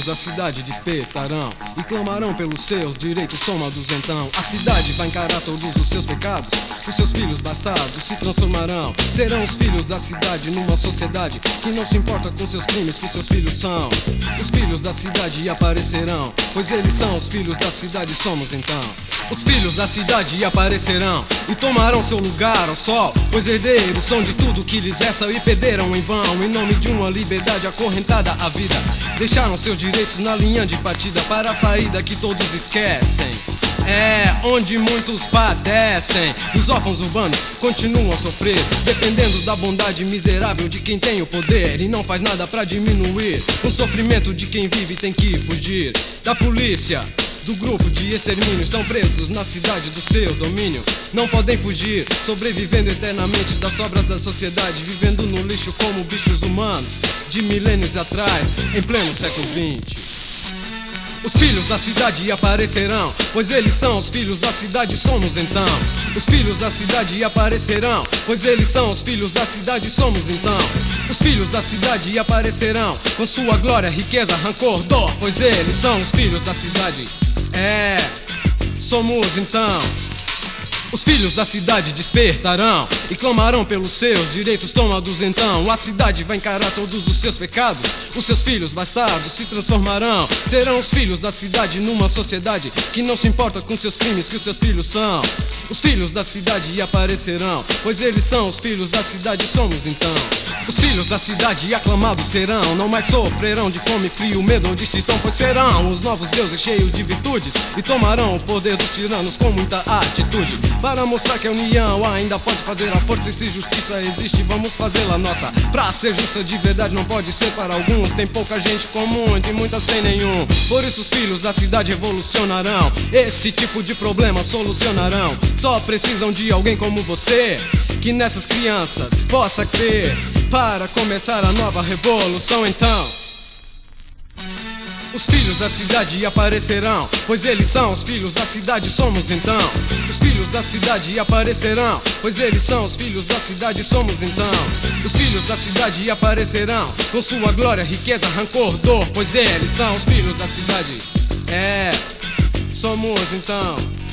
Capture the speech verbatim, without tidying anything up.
da cidade despertarão e clamarão pelos seus direitos tomados então. A cidade vai encarar todos os seus pecados, os seus filhos bastardos se transformarão. Serão os filhos da cidade numa sociedade que não se importa com seus crimes, que seus filhos são os filhos da cidade aparecerão, pois eles são os filhos da cidade, somos então. Os filhos da cidade aparecerão e tomarão seu lugar ao sol, pois herdeiros são de tudo que lhes resta e perderam em vão, em nome de uma liberdade acorrentada à vida. Deixaram seus direitos na linha de partida para a saída que todos esquecem. É onde muitos padecem. Os órfãos urbanos continuam a sofrer, dependendo da bondade miserável de quem tem o poder e não faz nada pra diminuir o sofrimento de quem vive e tem que fugir da polícia, do grupo de extermínio. Estão presos na cidade do seu domínio, não podem fugir, sobrevivendo eternamente das sobras da sociedade, vivendo no lixo como bichos humanos de milênios atrás, em pleno século vinte. Os filhos da cidade aparecerão, pois eles são os filhos da cidade, somos então. Os filhos da cidade aparecerão, pois eles são os filhos da cidade, somos então. Os filhos da cidade aparecerão, com sua glória, riqueza, rancor, dor, pois eles são os filhos da cidade. É, somos então. Os filhos da cidade despertarão e clamarão pelos seus direitos tomados então. A cidade vai encarar todos os seus pecados, os seus filhos bastardos se transformarão. Serão os filhos da cidade numa sociedade que não se importa com seus crimes, que os seus filhos são os filhos da cidade aparecerão, pois eles são os filhos da cidade, somos então. Os filhos da cidade aclamados serão, não mais sofrerão de fome, frio, medo ou de extinção, pois serão os novos deuses cheios de virtudes e tomarão o poder dos tiranos com muita atitude, para mostrar que a união ainda pode fazer a força. E se justiça existe, vamos fazê-la nossa. Pra ser justa de verdade não pode ser para alguns, tem pouca gente com muito e muita sem nenhum. Por isso os filhos da cidade revolucionarão, esse tipo de problema solucionarão. Só precisam de alguém como você, que nessas crianças possa crer, para começar a nova revolução então. Os filhos da cidade aparecerão, pois eles são os filhos da cidade, somos então. Os filhos da cidade aparecerão, pois eles são os filhos da cidade, somos então. Os filhos da cidade aparecerão, com sua glória, riqueza, rancor, dor, pois eles são os filhos da cidade. É, somos então.